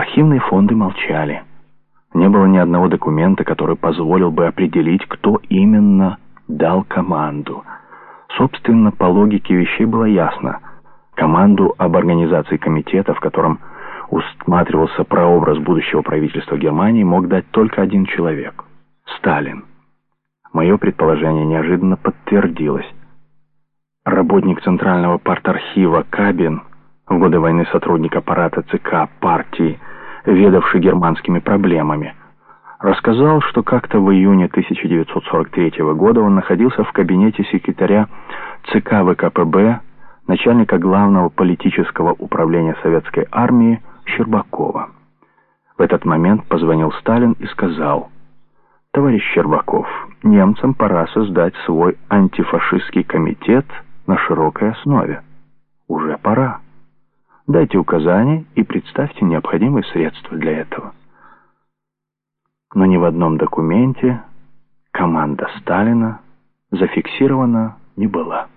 Архивные фонды молчали. Не было ни одного документа, который позволил бы определить, кто именно дал команду. Собственно, по логике вещей было ясно. Команду об организации комитета, в котором усматривался прообраз будущего правительства Германии, мог дать только один человек — Сталин. Мое предположение неожиданно подтвердилось. Работник Центрального партархива Кабин, в годы войны сотрудник аппарата ЦК партии, ведавший германскими проблемами, рассказал, что как-то в июне 1943 года он находился в кабинете секретаря ЦК ВКПБ, начальника главного политического управления советской армии Щербакова. В этот момент позвонил Сталин и сказал: «Товарищ Щербаков, немцам пора создать свой антифашистский комитет на широкой основе. Уже пора. Дайте указания и представьте необходимые средства для этого». Но ни в одном документе команда Сталина зафиксирована не была.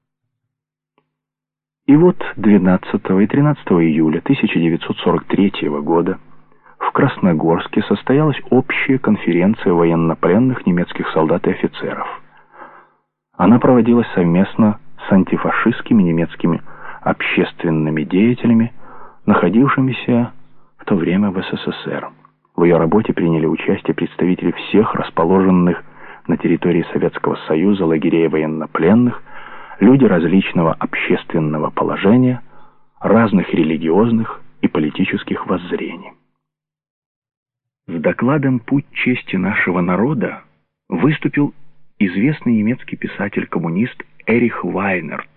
И вот 12 и 13 июля 1943 года в Красногорске состоялась общая конференция военнопленных немецких солдат и офицеров. Она проводилась совместно с антифашистскими немецкими общественными деятелями, находившимися в то время в СССР. В ее работе приняли участие представители всех расположенных на территории Советского Союза лагерей военнопленных, люди различного общественного положения, разных религиозных и политических воззрений. С докладом «Путь чести нашего народа» выступил известный немецкий писатель-коммунист Эрих Вайнерт.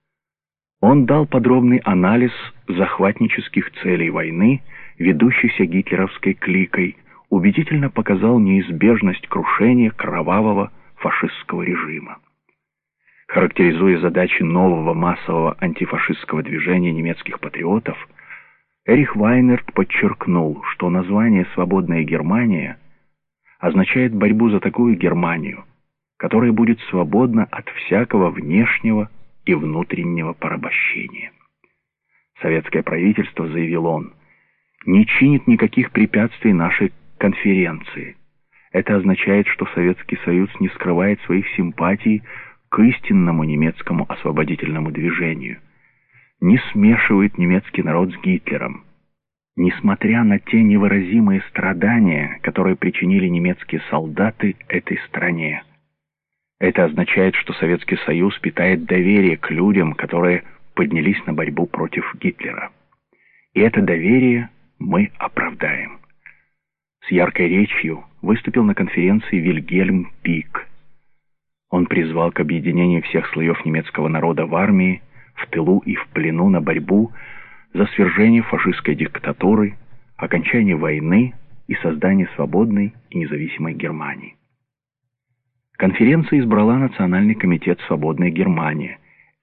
Он дал подробный анализ захватнических целей войны, ведущейся гитлеровской кликой, убедительно показал неизбежность крушения кровавого фашистского режима. Характеризуя задачи нового массового антифашистского движения немецких патриотов, Эрих Вайнерт подчеркнул, что название «Свободная Германия» означает борьбу за такую Германию, которая будет свободна от всякого внешнего и внутреннего порабощения. Советское правительство, заявил он, не чинит никаких препятствий нашей конференции. Это означает, что Советский Союз не скрывает своих симпатий к истинному немецкому освободительному движению, не смешивает немецкий народ с Гитлером. Несмотря на те невыразимые страдания, которые причинили немецкие солдаты этой стране, это означает, что Советский Союз питает доверие к людям, которые поднялись на борьбу против Гитлера. И это доверие мы оправдаем. С яркой речью выступил на конференции Вильгельм Пик. Он призвал к объединению всех слоев немецкого народа в армии, в тылу и в плену на борьбу за свержение фашистской диктатуры, окончание войны и создание свободной и независимой Германии. Конференция избрала Национальный комитет «Свободная Германия»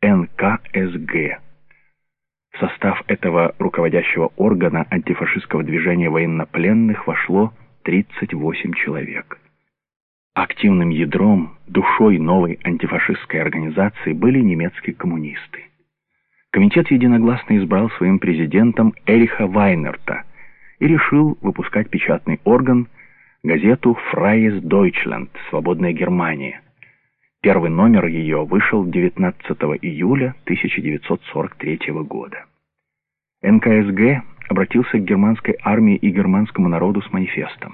НКСГ. В состав этого руководящего органа антифашистского движения военнопленных вошло 38 человек. Активным ядром, душой новой антифашистской организации были немецкие коммунисты. Комитет единогласно избрал своим президентом Эриха Вайнерта и решил выпускать печатный орган, газету «Freies Deutschland» «Свободная Германия». Первый номер ее вышел 19 июля 1943 года. НКСГ обратился к германской армии и германскому народу с манифестом.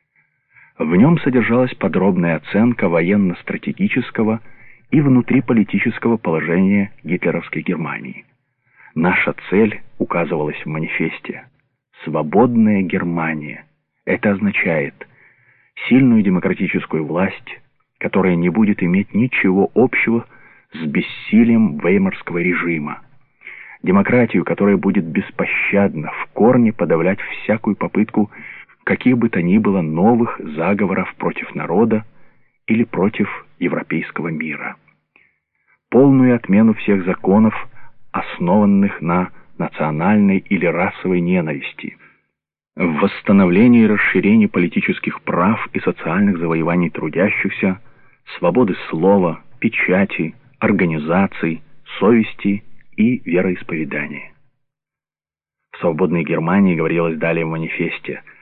В нем содержалась подробная оценка военно-стратегического и внутриполитического положения гитлеровской Германии. Наша цель указывалась в манифесте — «Свободная Германия». Это означает сильную демократическую власть, которая не будет иметь ничего общего с бессилием веймарского режима. Демократию, которая будет беспощадно, в корне подавлять всякую попытку каких бы то ни было новых заговоров против народа или против европейского мира. Полную отмену всех законов, основанных на национальной или расовой ненависти, в восстановлении и расширении политических прав и социальных завоеваний трудящихся, свободы слова, печати, организаций, совести и вероисповедания. В «Свободной Германии» говорилось далее в манифесте: